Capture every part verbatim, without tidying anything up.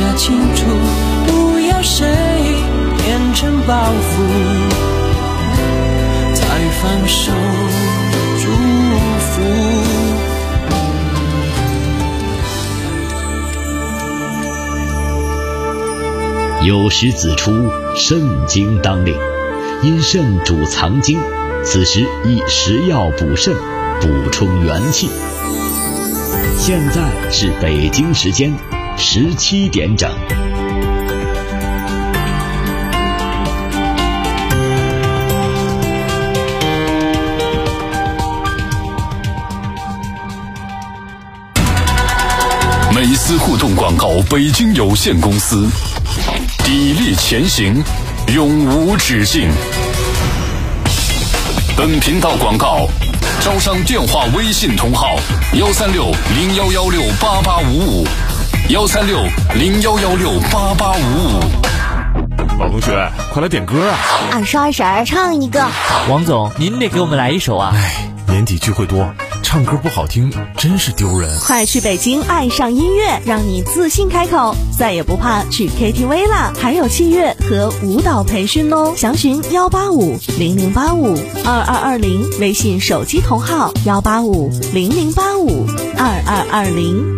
他清楚，不要谁变成包袱，再放手祝福。 有诗子出，肾经当令，因肾主藏精，此时宜食药补肾，补充元气。现在是北京时间十七点整。 美思互动广告北京有限公司，砥砺前行，永无止境。本频道广告招商电话微信同号幺三六零幺幺六八八五五，幺三六零幺幺六八八五五。 老同学，快来点歌啊！ 二十二婶唱一个。 王总，您得给我们来一首啊！ 哎，年底聚会多，唱歌不好听真是丢人。 快去北京爱上音乐，让你自信开口，再也不怕去 K T V 啦！还有器乐和舞蹈培训哦，详询幺八五零零八五二二二零，微信手机同号幺八五零零八五二二二零。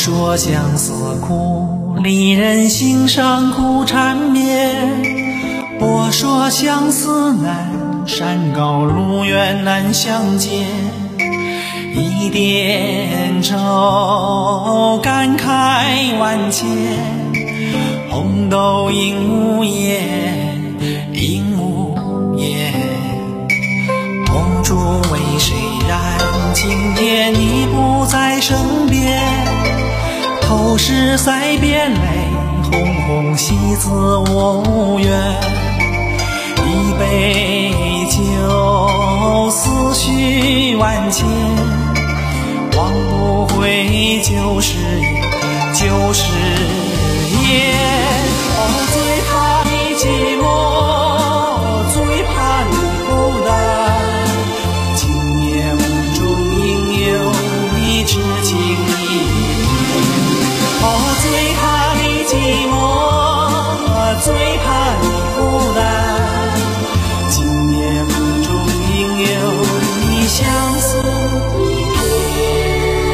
说相思苦，离人心上苦缠绵。我说相思难，山高路远难相见。一点愁，感慨万千。红豆应无言，应无言。红烛为谁燃？今夜你不在身边。头是塞边泪，红红喜字我无缘。一杯酒，思绪万千。忘不回旧时夜，旧时夜。哦，最怕你寂寞，最怕你孤单。今夜梦中应有你知情意。哦，最怕你寂寞，最怕你孤单。今夜梦中应有你相思一片。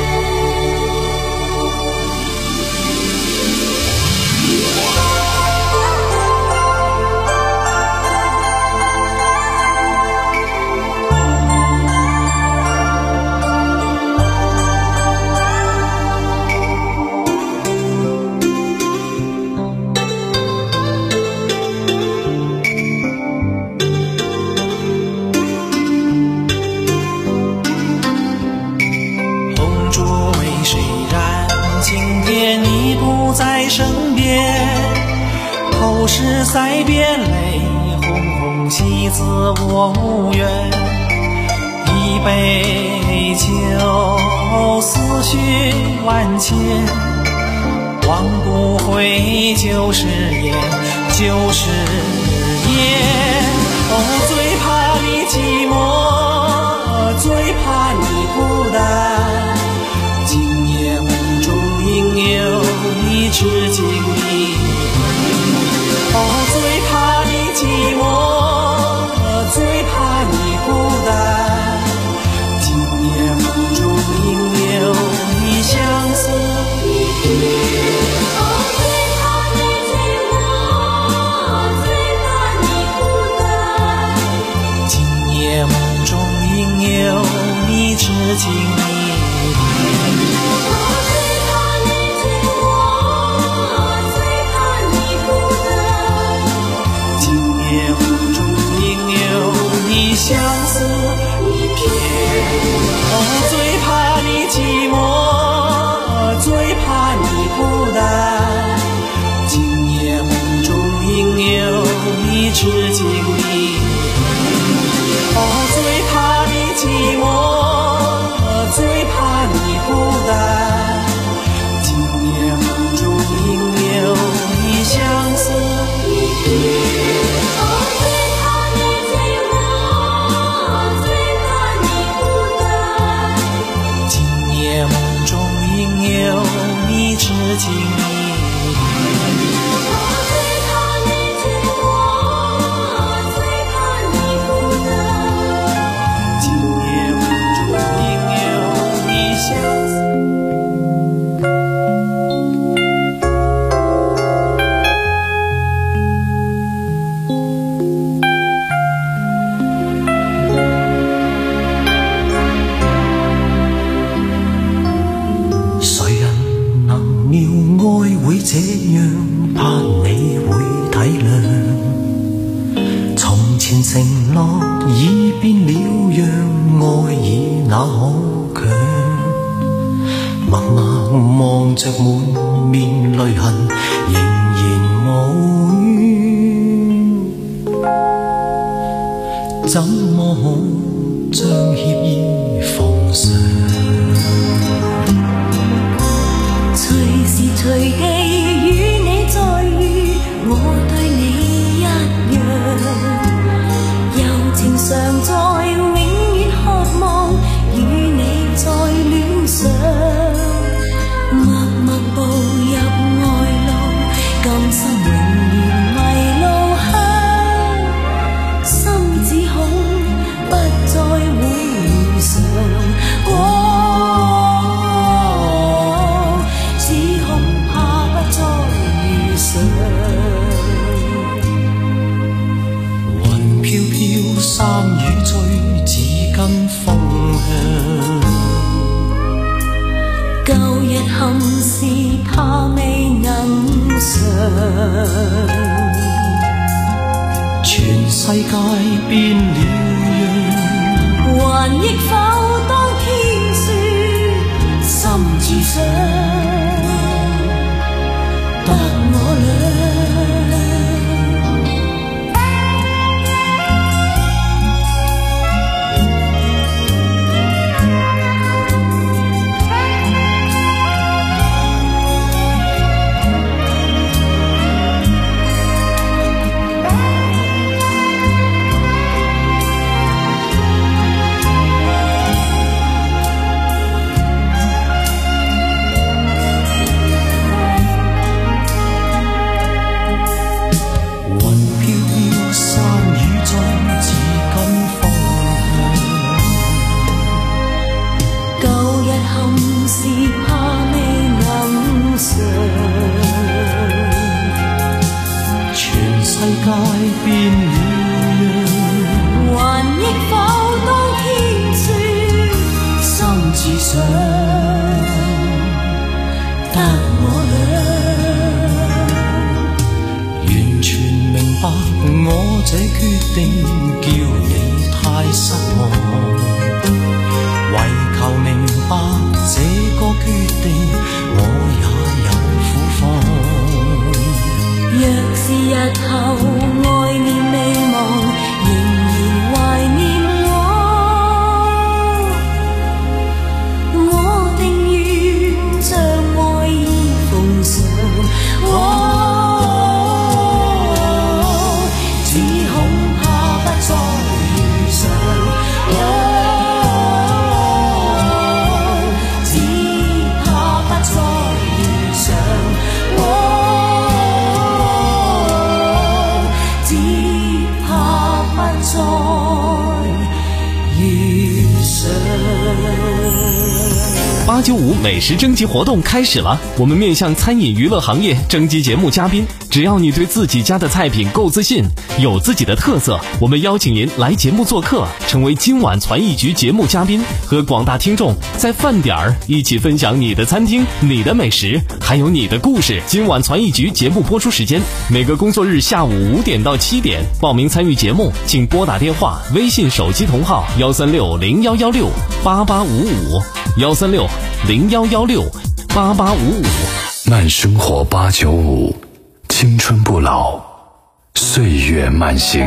在身边，头是塞边泪，红红喜字我无缘。一杯酒，思绪万千。忘不回旧时夜，旧时夜。哦，最怕你寂寞，最怕你孤单。今夜梦中应有你知情意。哦，最怕你寂寞，最怕你孤单。今夜梦中应有你相思一片。哦，最怕你寂寞，最怕你孤单。今夜梦中应有你知情意。相思一片。哦，最怕你寂寞，最怕你孤单。今夜梦中应有你知情意。哦，最怕你寂寞，最怕你孤单。今夜梦中应有你相思一片。有你知情意。最怕你寂寞，最怕你孤单。今夜梦中应有你相思。这样怕你會體諒，從前承諾已變了樣，愛已那可強。默默望着滿面淚痕，仍然無怨，怎麼可將歉意奉上？隨時隨地與你再遇，我對你一樣，柔情常在，永遠渴望與你再戀上，默默步入愛侶。 世界變了樣， 還憶否當天說心至上，得我倆。 這決定叫你太失望，為求明白這個決定，我也有苦況。 若是日後愛念未忘，仍然懷念我，我定願將愛意奉上。我八九五美食征集活动开始了，我们面向餐饮娱乐行业征集节目嘉宾，只要你对自己家的菜品够自信，有自己的特色，我们邀请您来节目做客，成为今晚传艺局节目嘉宾，和广大听众在饭点儿一起分享你的餐厅、你的美食，还有你的故事。今晚传艺局节目播出时间每个工作日下午五点到七点，报名参与节目请拨打电话、微信手机同号幺三六零幺幺六八八五五幺三六零幺幺六八八五五。 慢生活八九五，青春不老，岁月慢行。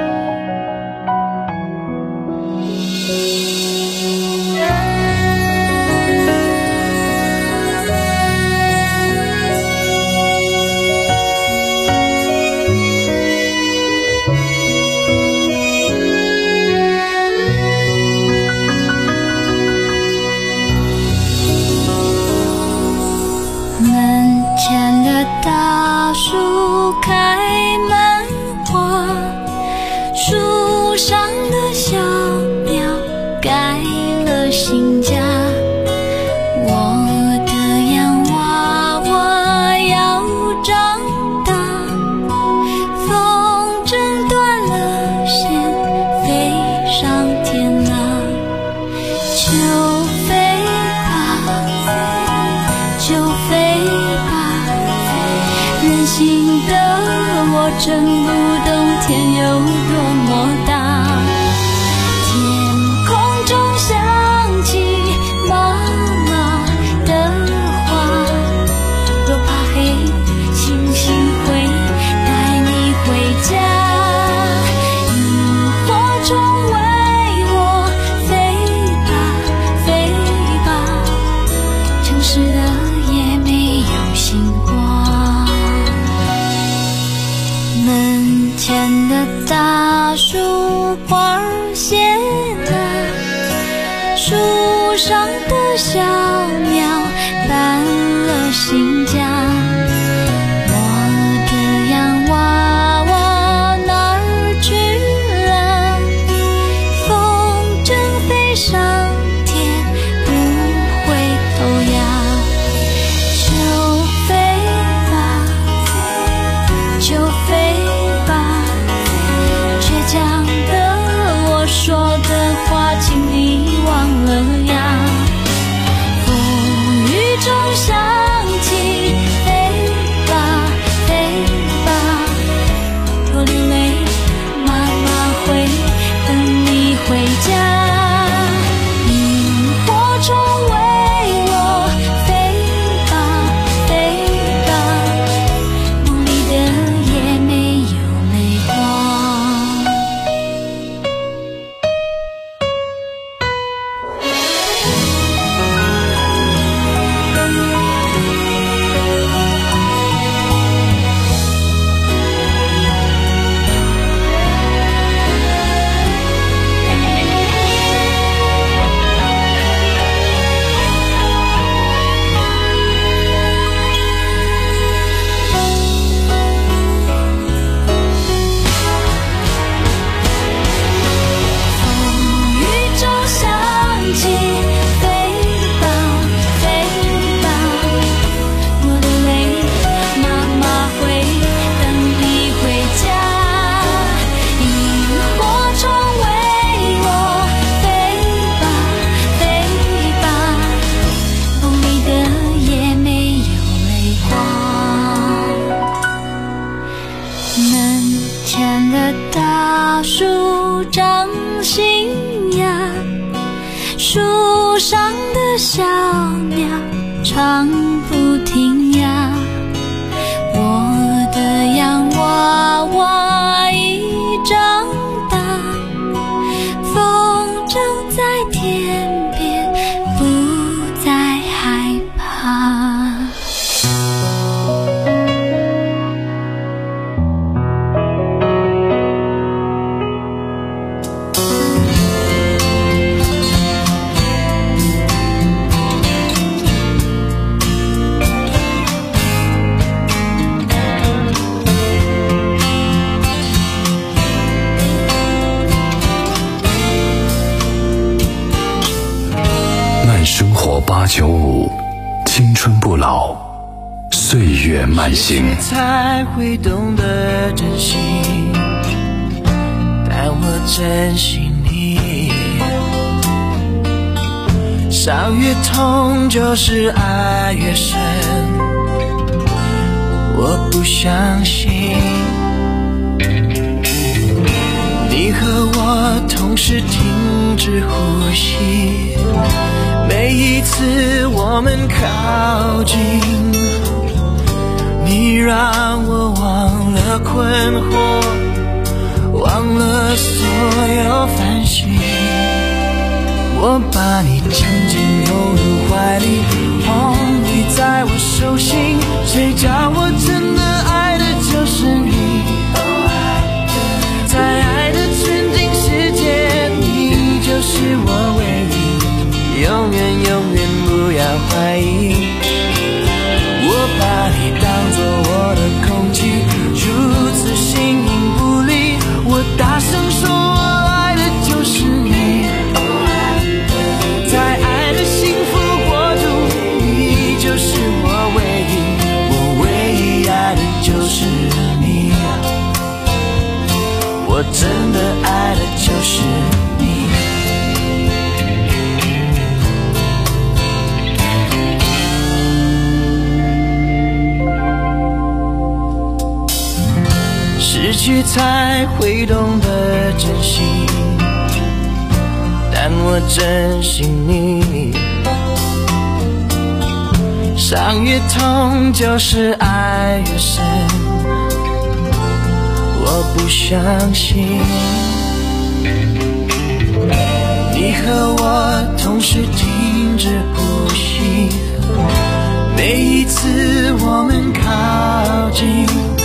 真不懂天有多么大，天空中响起妈妈的话，若怕黑，星星会带你回家，萤火虫为我飞吧飞吧，城市的夜没有星光，门前的大树花谢了，树上的小鸟搬了新家，我的洋娃娃哪儿去了？风筝飞上天不回头呀，就飞吧就飞吧，倔强的我说的话请你忘了呀， 心呀，树上的小鸟唱不停呀，我的洋娃娃已长大，风筝在天边不再害怕。 生活八九五，青春不老，岁月慢行。 才会懂得珍惜，但我珍惜你。伤越痛，就是爱越深。我不相信，你和我同时停止呼吸。每一次我们靠近，你让我忘了困惑，忘了所有烦心。我把你紧紧拥入怀里，哦，你在我手心，谁叫我真的爱的就是你。在爱的纯净世界，你就是我唯一，永远永远不要怀疑。我把你当作我的空气，如此形影不离。我大声说我爱的就是你，在爱的幸福国度，你就是我唯一，我唯一爱的就是你，我真的爱的就是你。失去才会懂得珍惜，但我珍惜你。伤越痛，就是爱越深。我不相信，你和我同时停止呼吸。每一次我们靠近，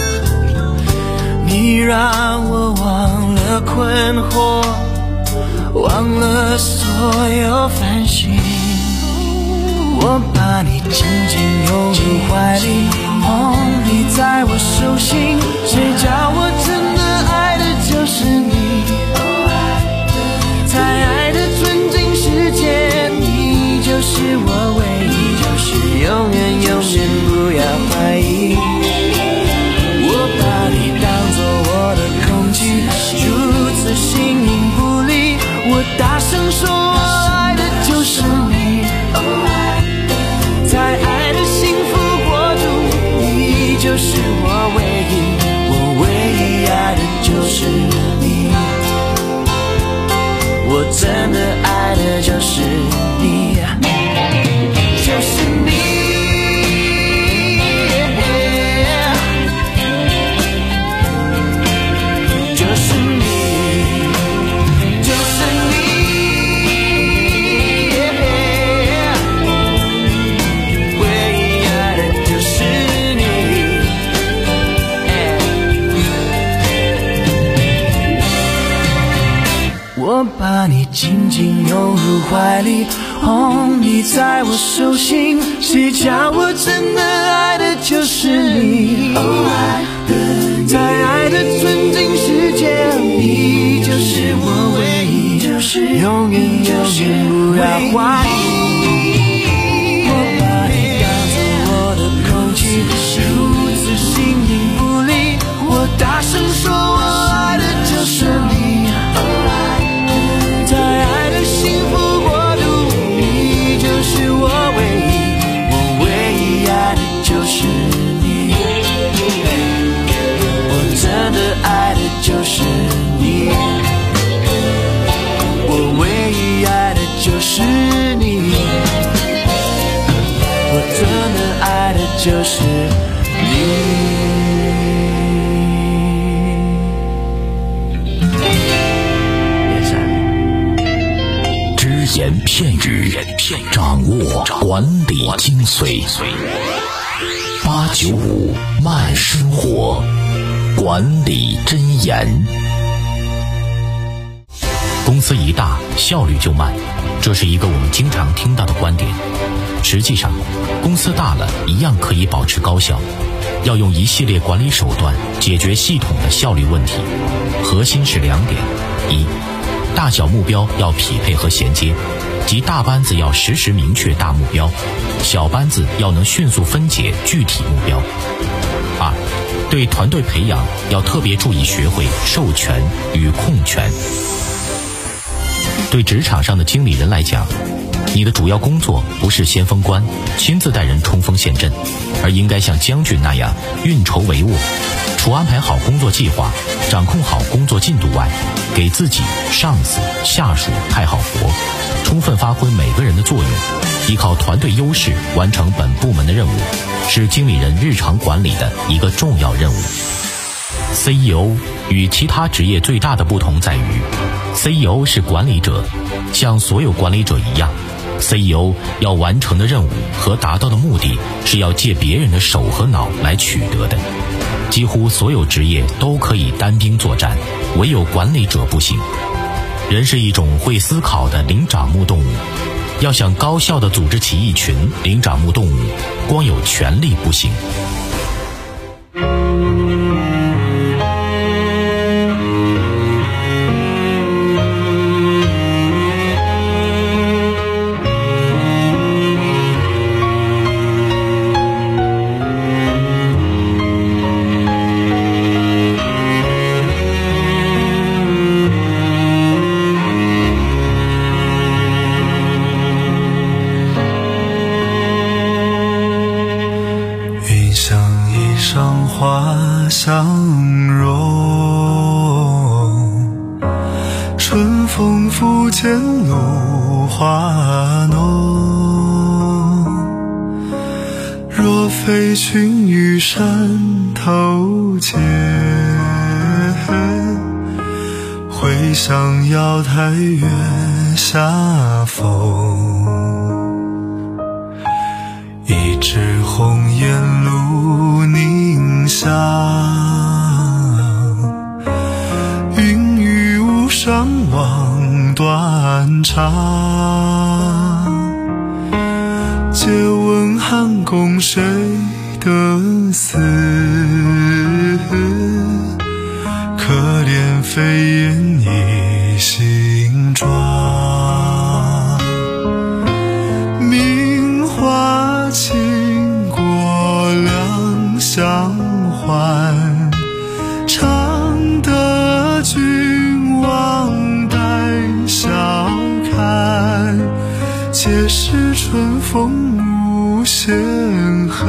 你让我忘了困惑，忘了所有烦心。我把你紧紧拥入怀里，哦，你在我手心，谁叫我真的爱的就是你。在爱的纯净世界，你就是我唯一，就是永远永远不要怀疑。我把你当作我的空气，如此形影不离。我大声说我爱的就是你，在爱的幸福国度，你就是我唯一，我唯一爱的就是你，我真的爱的就是你，就是你。我把你紧紧拥入怀里，哦，你在我手心，谁叫我真的爱的就是你。在爱的纯净世界，你就是我唯一，永远永远不要怀疑。我把你当作我的空气，如此形影不离。我大声说我爱的就是你，在爱的幸福国度，你就是我唯一，我唯一爱的就是你。 就是你。 只言片语，掌握管理精髓。八九五慢生活，管理箴言。公司一大，效率就慢，这是一个我们经常听到的观点。实际上，公司大了一样可以保持高效，要用一系列管理手段解决系统的效率问题。核心是两点：一，大小目标要匹配和衔接，即大班子要实时明确大目标，小班子要能迅速分解具体目标。二，对团队培养要特别注意学会授权与控权。对职场上的经理人来讲，你的主要工作不是先锋官，亲自带人冲锋陷阵，而应该像将军那样运筹帷幄，除安排好工作计划，掌控好工作进度外，给自己、上司、下属派好活，充分发挥每个人的作用，依靠团队优势完成本部门的任务，是经理人日常管理的一个重要任务。C E O 与其他职业最大的不同在于 C E O 是管理者，像所有管理者一样， C E O 要完成的任务和达到的目的是要借别人的手和脑来取得的。几乎所有职业都可以单兵作战，唯有管理者不行。人是一种会思考的灵长目动物，要想高效地组织起一群灵长目动物，光有权力不行。 花相融，春风拂槛露华浓。若非群玉山头见，会向瑶台月下逢。一枝红艳露凝香，云雨巫山望断肠。借问汉宫谁得似？可怜飞燕一行妆。名花倾国两相还，常得君王带笑看。皆是春风无限恨，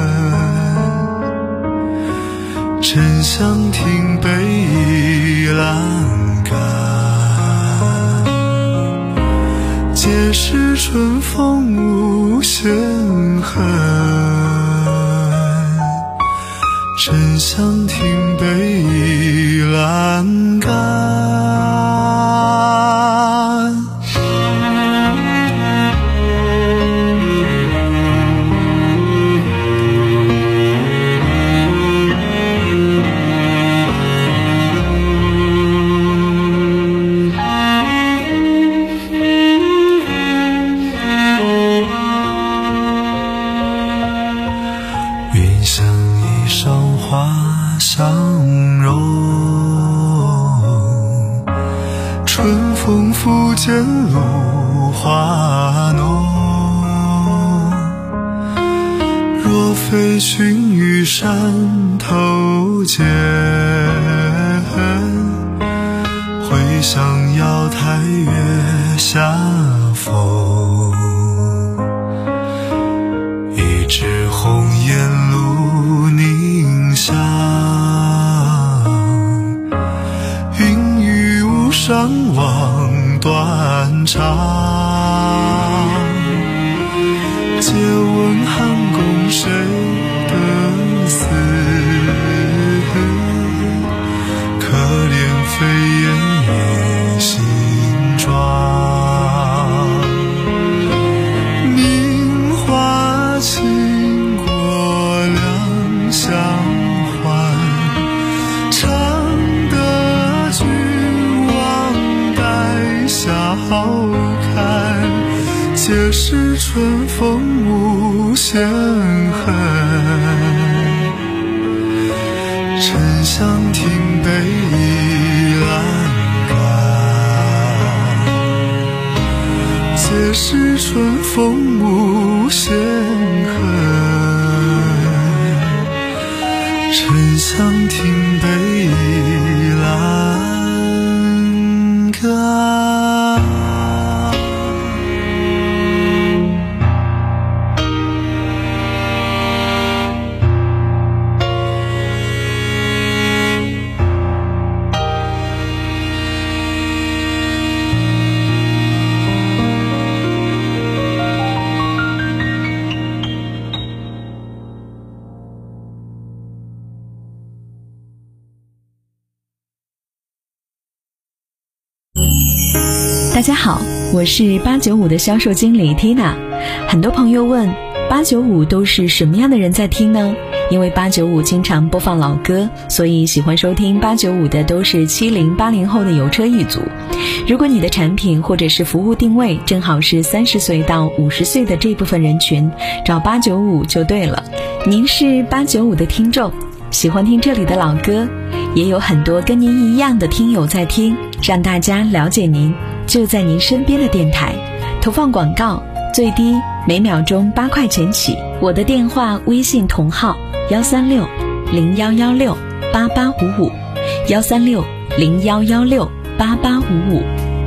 沉香亭北倚栏杆。皆是春风无限恨，沉香亭北倚栏杆。云想衣裳花相融，春风拂槛露华浓。若非群玉山头见，会向瑶台月下逢。一枝红艳露凝香，云雨巫山望断肠。借问汉宫谁思，可怜飞燕也形状。名花倾国两相还，常得君王带笑看，皆是春风无限恨。沉香亭北倚栏杆，皆是春风无限恨。沉香亭北倚栏杆。 大家好，我是八九五的销售经理 Tina。 很多朋友问八九五都是什么样的人在听呢？因为八九五经常播放老歌，所以喜欢收听八九五的都是七零八零后的油车一族。如果你的产品或者是服务定位正好是三十岁到五十岁的这部分人群，找八九五就对了。您是八九五的听众，喜欢听这里的老歌，也有很多跟您一样的听友在听，让大家了解您，就在您身边的电台。投放广告最低每秒钟八块钱起。我的电话微信同号幺三六零幺幺六八八五五，幺三六零幺幺六八八五五。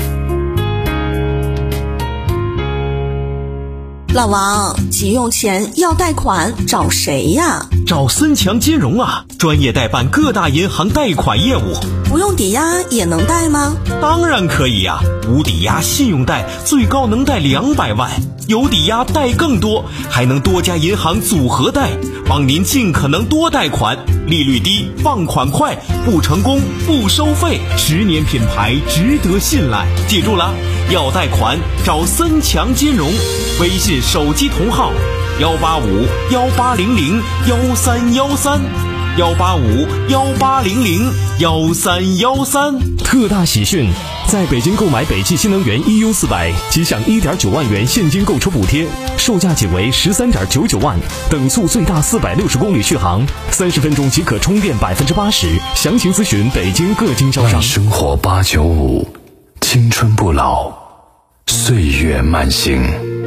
老王，急用钱要贷款找谁呀？ 找森强金融啊，专业代办各大银行贷款业务。 不用抵押也能贷吗？ 当然可以呀、啊，无抵押信用贷最高能贷两百万，有抵押贷更多，还能多家银行组合贷，帮您尽可能多贷款，利率低，放款快，不成功不收费，十年品牌值得信赖。记住了，要贷款找森强金融，微信手机同号幺八五幺八零零幺三幺三。幺八五幺八零零幺三幺三。 特大喜讯，在北京购买北汽新能源 E U 四百，即享 一点九万元现金购车补贴，售价仅为十三点九九万，等速最大四百六十公里续航，三十分钟即可充电百分之八十。详情咨询北京各经销商。 生活八九五，青春不老，岁月慢行。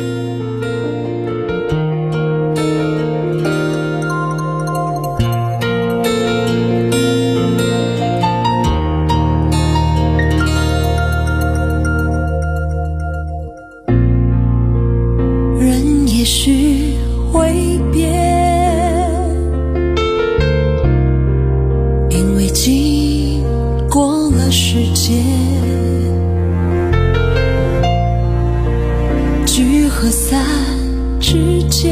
和散之间，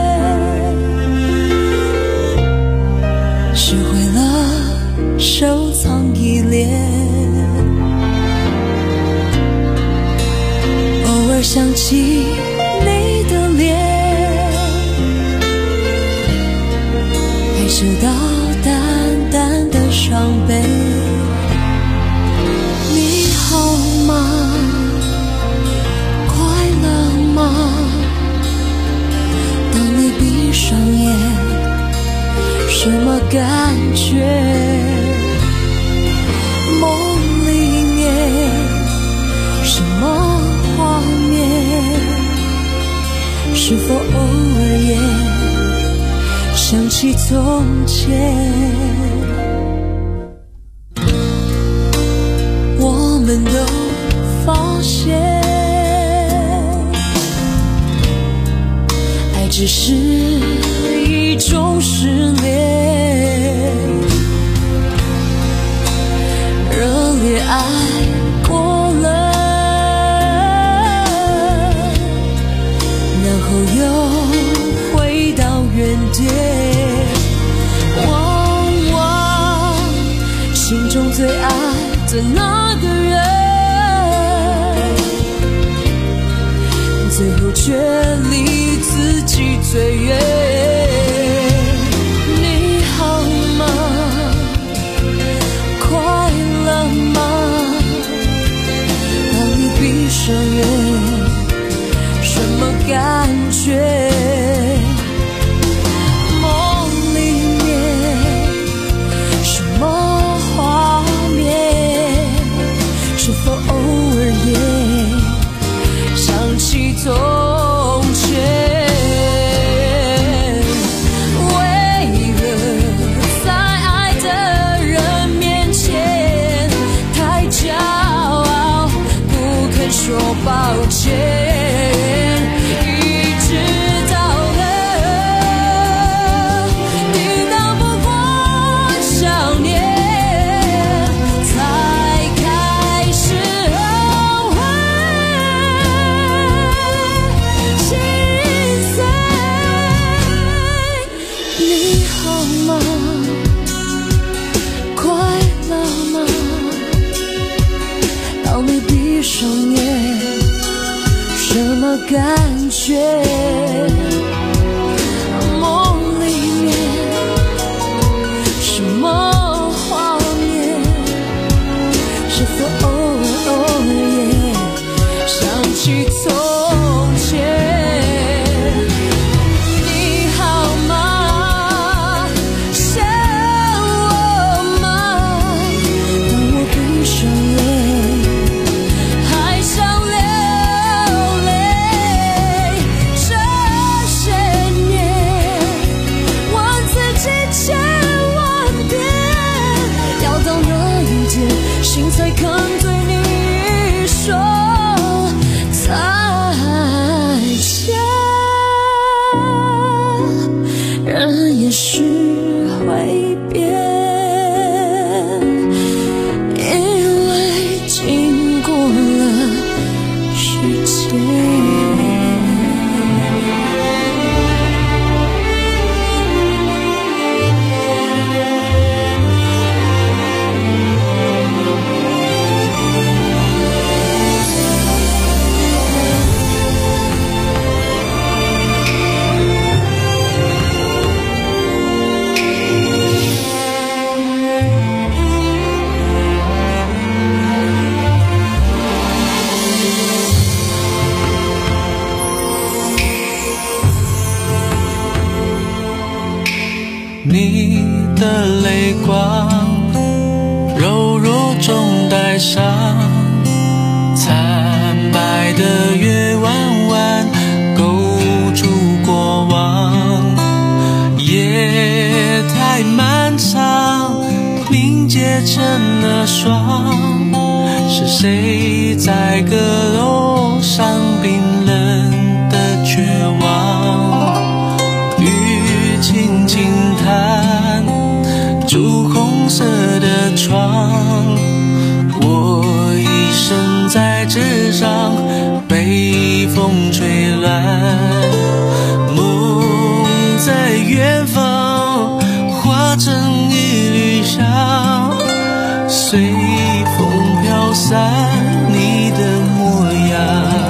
学会了收藏依恋，偶尔想起你的脸，还收到淡淡的伤悲。你好吗？当你闭上眼，什么感觉？梦里面什么画面？是否偶尔也想起从前？我们都发现只是一种失恋，热烈爱过了，然后又回到原点。 的那个人，最后却离自己最远。你好吗？快乐吗？当你闭上眼，什么感觉？梦里面什么画面？是否偶尔也想起从前？为了在爱的人面前太骄傲，不肯说抱歉。感觉梦里面什么画面？是否偶尔偶尔也想起从前？你好吗？想我吗？当我闭上眼，还想心才肯对你说再见。人也是会变，因为经过了时间。 你的泪光，柔弱中带伤，惨白的月弯弯勾住过往。夜太漫长，凝结成了霜。是谁在阁楼上冰冷的绝望？雨轻轻弹，朱红色的窗，我一生在纸上被风吹乱。梦在远方化成一缕香，随风飘散你的模样。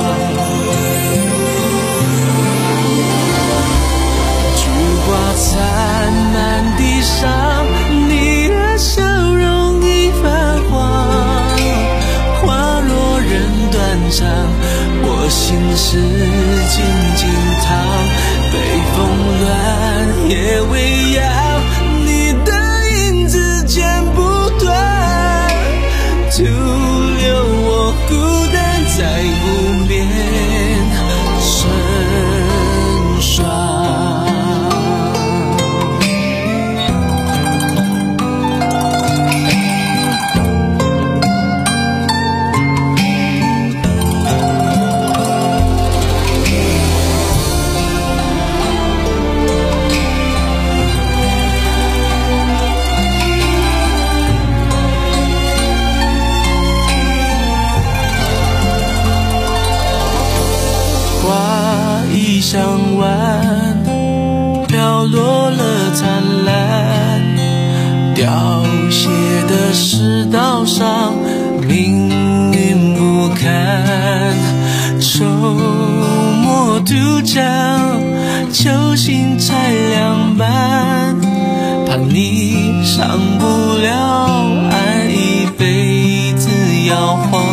残满地上，你的笑容已泛黄，花落人断肠，我心事静静躺，北风乱夜未央，你的影子剪不断，徒留我孤单在无边成双。 凋谢的世道上，命运不堪，愁墨独将球心拆两半，怕你上不了岸，一辈子摇晃。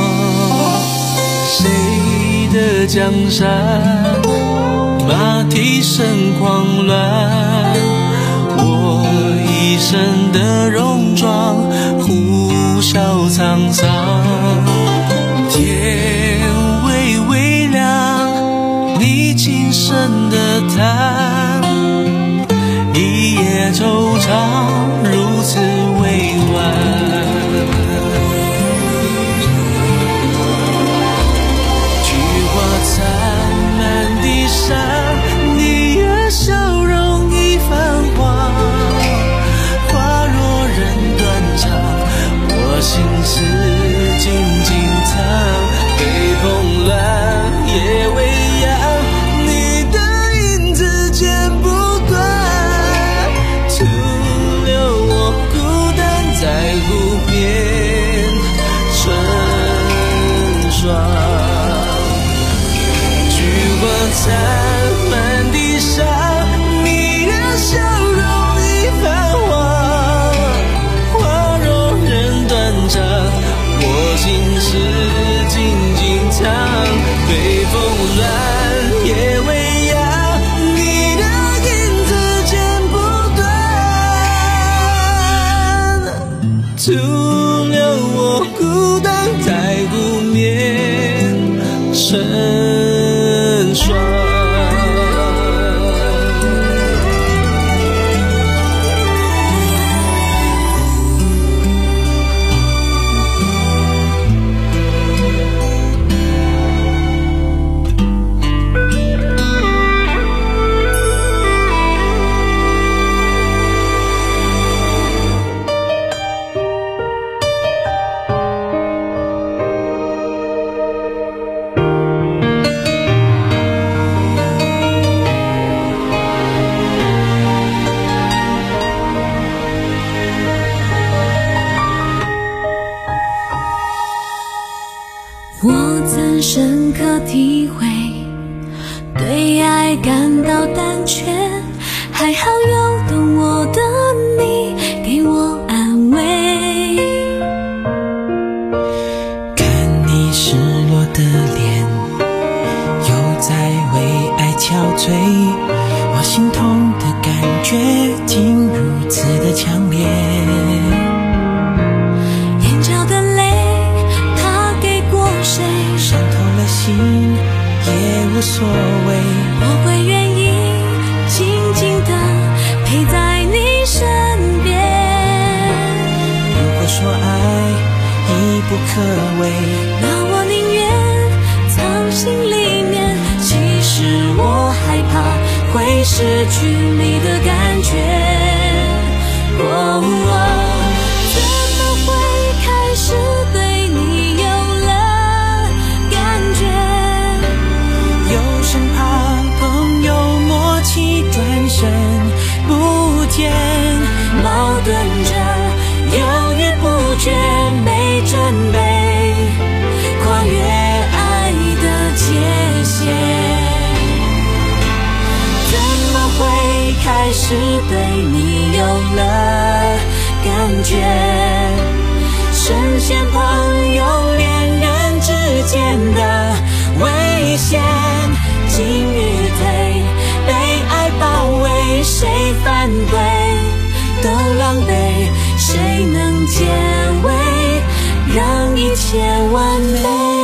谁的江山马蹄声狂乱，我一生的戎装呼啸沧桑。天微微亮，你轻声的叹，一夜惆怅如此委婉。菊花残满地伤，你的笑容已泛黄。花若人断肠，我心事静静藏。北风乱，夜未央，你的影子剪不断，徒留我孤单在湖边成双。菊花残满地伤，你的笑容已泛黄。花若人断肠，我心事静静藏。北风乱，夜未央，你的影子剪不断，徒留我孤单在湖面成双。 我曾深刻体会，对爱感到胆怯，还好有懂我的你给我安慰。 看你失落的脸，又在为爱憔悴，我心痛的感觉竟如此的强烈。 眼角的泪伤透了心也无所谓， 我会愿意静静地陪在你身边。 如果说爱已不可为， 那我宁愿藏心里面。其实我害怕会失去你的感觉。哦哦，怎么会开始对你有了感觉？ 又生怕朋友默契转身不见， 矛盾着犹豫不决，没准备跨越爱的界限。怎么会开始对你有了感觉？深陷朋友恋人之间的危险，进与退，被爱包围，谁反对都狼狈，谁能解围，让一切完美。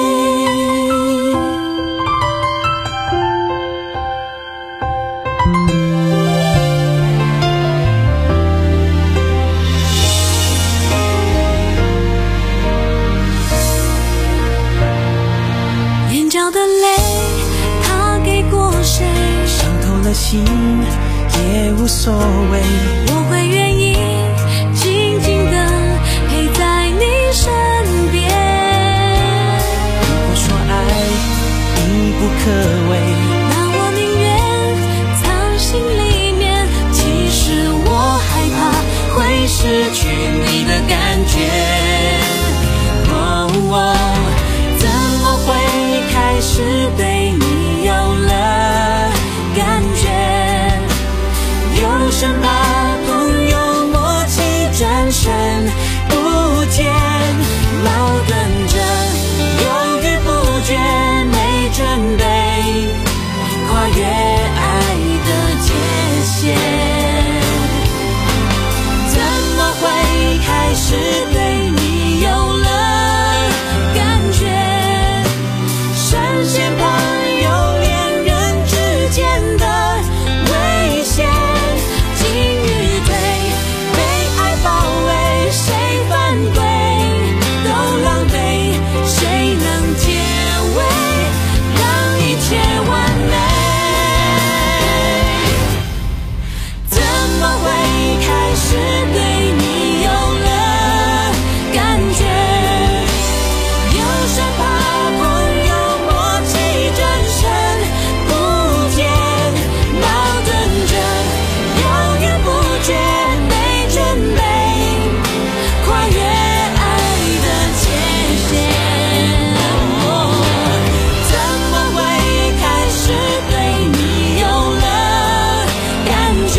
眼角的泪他给过谁？ 伤透了心也无所谓， 我会愿意静静地陪在你身边。 如果说爱已不可为， 那我宁愿藏心里面。其实我害怕会失去你的感觉。哦哦，怎么会开始对你有了感觉？又生怕朋友默契转身不见，矛盾着犹豫不决，没准备跨越爱的界限。怎么会开始对你有了感觉？深陷朋友恋人之间的危险，进与退，被爱包围，谁犯规都狼狈，谁能结尾让一切完美？怎么会开始对你有了感觉？又生怕朋友默契转身不见，矛盾着犹豫不决，没准备跨越爱的界限。哦，怎么会开始对你有了感觉？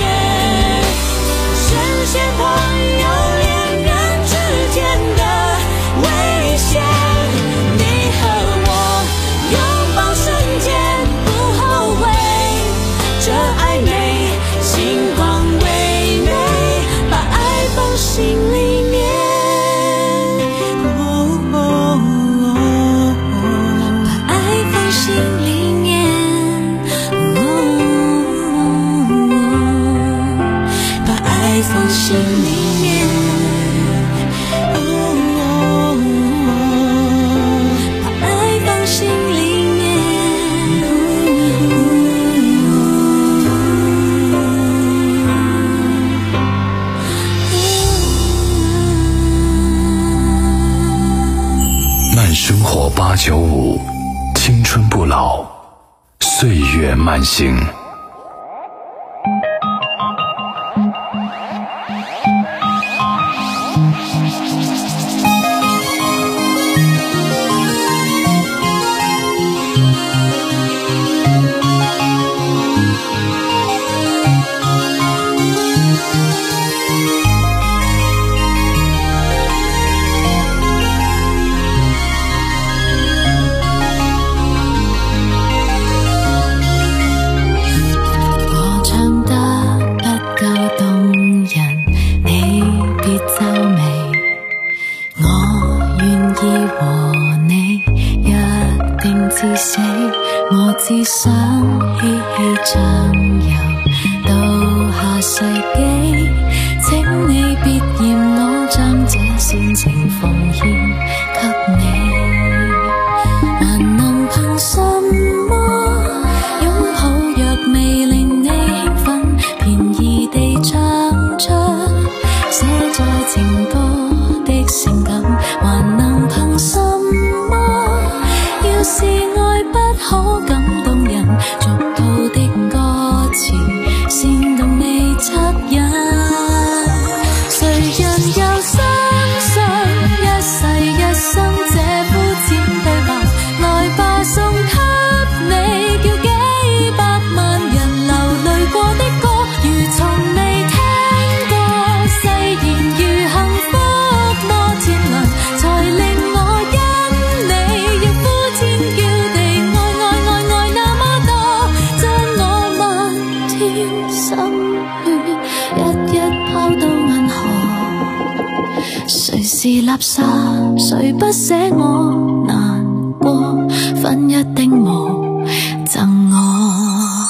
深陷朋友恋人之间的危险，你和我拥抱瞬间不后悔，这暧昧星光唯美，把爱放心里面。哦哦哦，把爱放心里面。哦哦，把爱放心里面。哦哦哦，把爱放心里面。 慢生活八九五，青春不老，岁月慢行。 我唱得不夠動人，你別皺眉。我願意和你約定至死，我只想嬉戲暢遊到下世紀。請你別嫌我將這煽情奉獻給你，還能憑什麼擁抱若未令你興奮，便宜地唱出寫在情歌的性感，還能憑什麼？要是愛不可感動人，俗套的歌詞煽動你惻隱。誰人又相信一世一生這膚淺對白？來吧，送給你，叫幾百萬人流淚過的歌，如從未聽過。誓言如幸福摩天輪，才令我因你亦呼天叫地愛愛愛愛那麼多，將我漫天心血一一拋到銀河。誰是垃圾？誰不捨我難過？分一丁無贈我。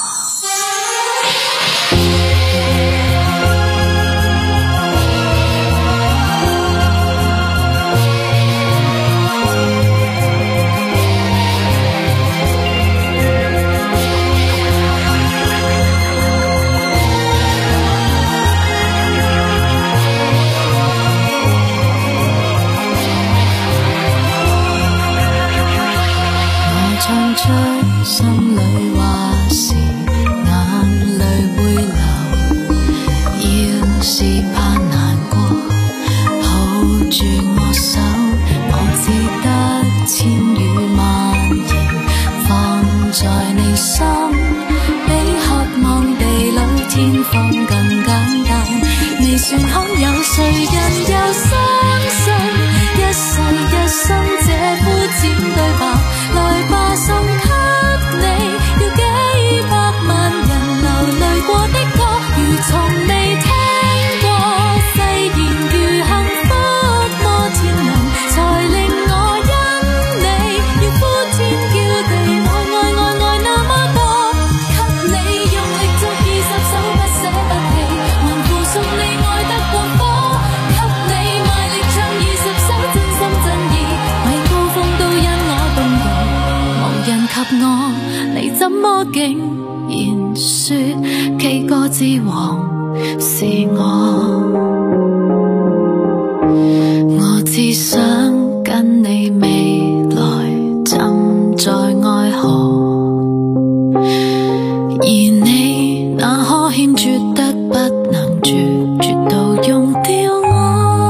唱出心裏話時，眼淚會流。要是怕難過， 住我手，我只得千語萬言放在你心，比渴望地裏天荒更簡單。未算罕有，誰人又相信一世一生這膚淺對白？來吧，送給你，要幾百萬人流淚過的歌，如從未聽過。誓言如幸福摩天輪，才令我因你要呼天叫地，愛愛愛愛那麼多。給你用力捉二十手，不捨不棄，還附送你愛得過火。給你賣力唱二十首，真心真意，為高峰都因我動容。無人及我，你怎麼竟然說 K 歌之王是我？我只想跟你未來浸在愛河，而你那可欠絕得不能絕，絕到用掉我。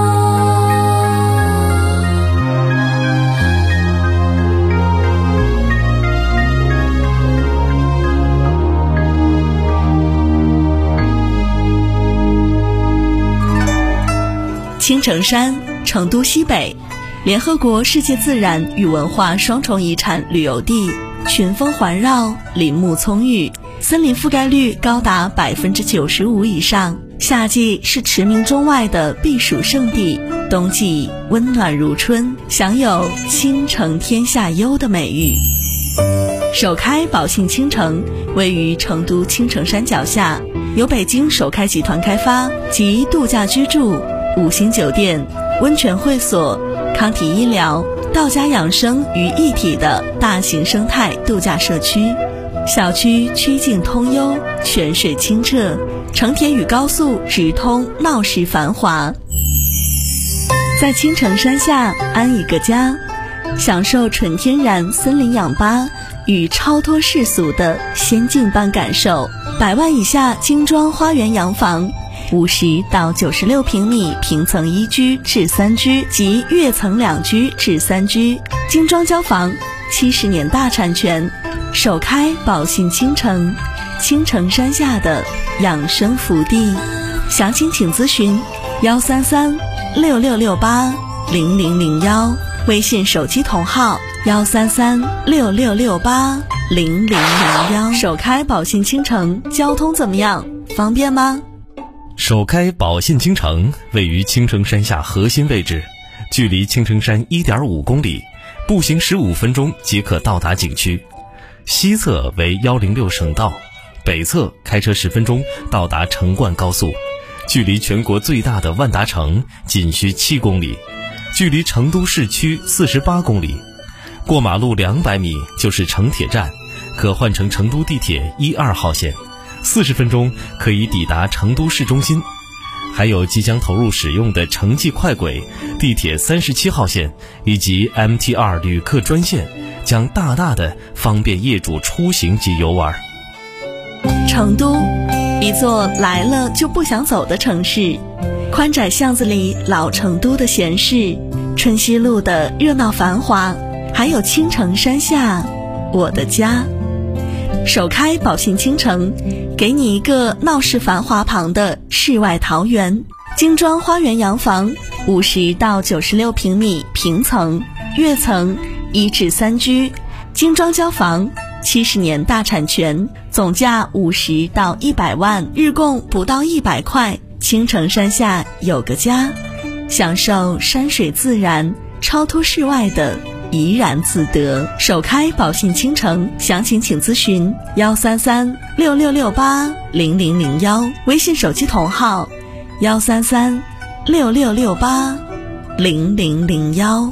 青城山，成都西北，联合国世界自然与文化双重遗产旅游地，群峰环绕，林木葱郁，森林覆盖率高达百分之九十五以上。夏季是驰名中外的避暑胜地，冬季温暖如春，享有青城天下优的美誉。首开宝信青城位于成都青城山脚下，由北京首开集团开发，集度假居住、五星酒店、温泉会所、康体医疗、道家养生于一体的大型生态度假社区。小区曲径通幽，泉水清澈，城铁与高速直通，闹市繁华。在青城山下安一个家，享受纯天然森林氧吧与超脱世俗的仙境般感受。百万以下精装花园洋房，五十到九十六平米平层一居至三居及跃层两居至三居，精装交房，七十年大产权，首开宝信青城，青城山下的养生福地。详情请咨询幺三三六六六八零零零幺，微信手机同号幺三三六六六八零零零幺。首开宝信青城，交通怎么样？方便吗？ 首开宝信青城位于青城山下核心位置，距离青城山 一点五公里，步行十五分钟即可到达景区。西侧为一零六省道，北侧开车十分钟到达成灌高速，距离全国最大的万达城仅需七公里，距离成都市区四十八公里。过马路两百米就是成铁站，可换乘成都地铁一二号线，四十分钟可以抵达成都市中心。还有即将投入使用的城际快轨、地铁三十七号线以及 M T 二 旅客专线，将大大的方便业主出行及游玩。 成都，一座来了就不想走的城市，宽窄巷子里老成都的闲适，春熙路的热闹繁华，还有青城山下我的家。首开宝信青城，给你一个闹市繁华旁的世外桃源，精装花园洋房，五十到九十六平米平层、跃层一至三居，精装交房，七十年大产权，总价五十到一百万，日供不到一百块。青城山下有个家，享受山水自然，超脱世外的怡然自得。首开宝信青城，详情请咨询幺三三六六六八零零零幺，微信手机同号幺三三六六六八零零零幺。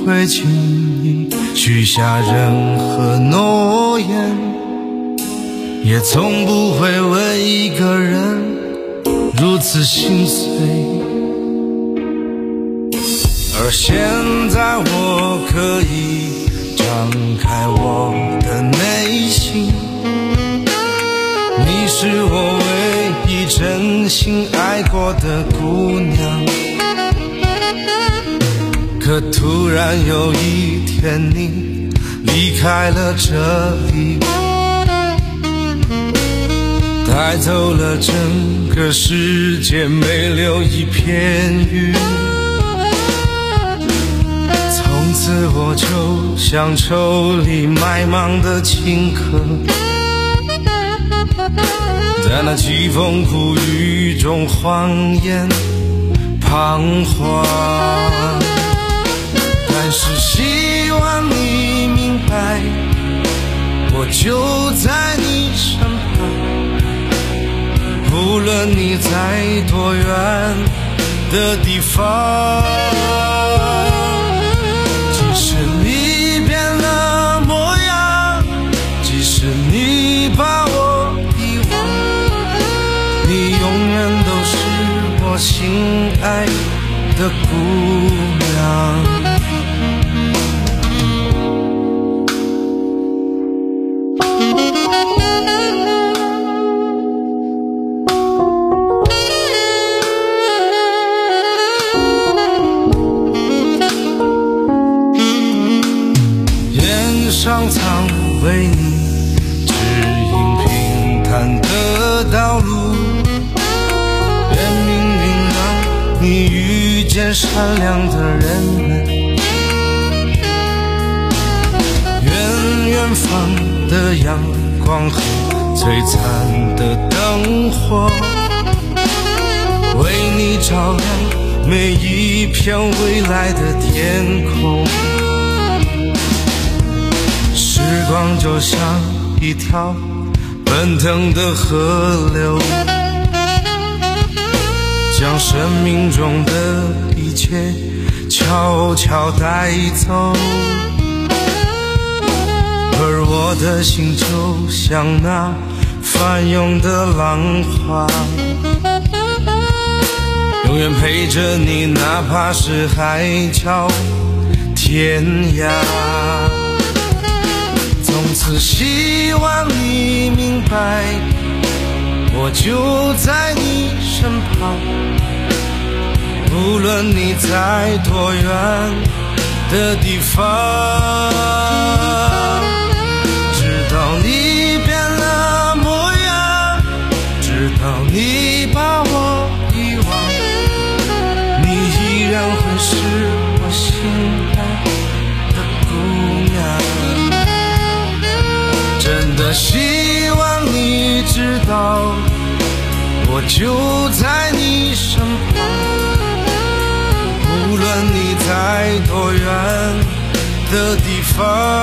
会轻易许下任何诺言，也从不会为一个人如此心碎。而现在我可以张开我的内心，你是我唯一真心爱过的姑娘。可突然有一天你离开了这里，带走了整个世界，没留一片云。从此我就像愁里埋芒的青稞，在那凄风苦雨中谎言彷徨。但是希望你明白，我就在你身旁，无论你在多远的地方。即使你变了模样，即使你把我遗忘，你永远都是我心爱的姑娘。上苍为你指引平坦的道路，愿命运让你遇见善良的人们，愿远方的阳光和璀璨的灯火为你照亮每一片未来的天空。时光就像一条奔腾的河流，将生命中的一切悄悄带走，而我的心就像那翻涌的浪花，永远陪着你，哪怕是海角天涯。从此希望你明白，我就在你身旁，无论你在多远的地方，直到你变了模样，直到你把我遗忘，你依然会是我心爱的姑娘。真的希望你知道，我就在你身旁，无论你在多远的地方，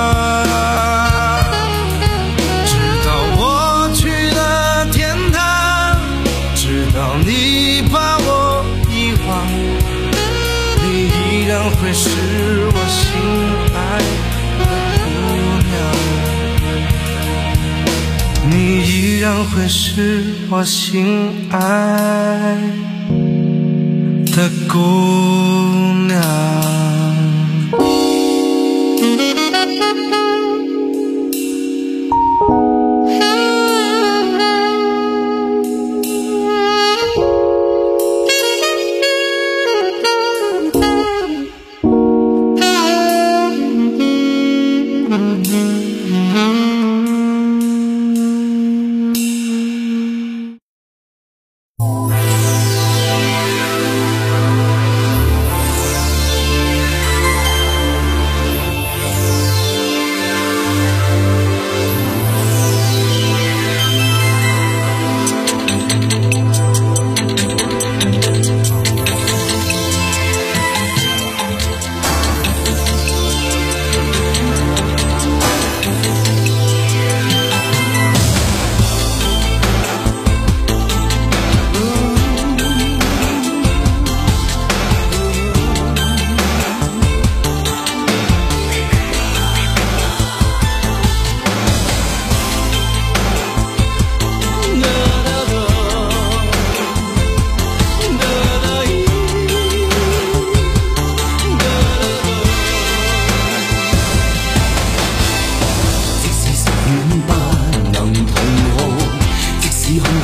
直到我去了天堂，直到你把我遗忘，你依然会是我心爱的姑娘。你依然会是我心爱的姑娘。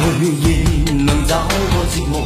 也能找到寂寞。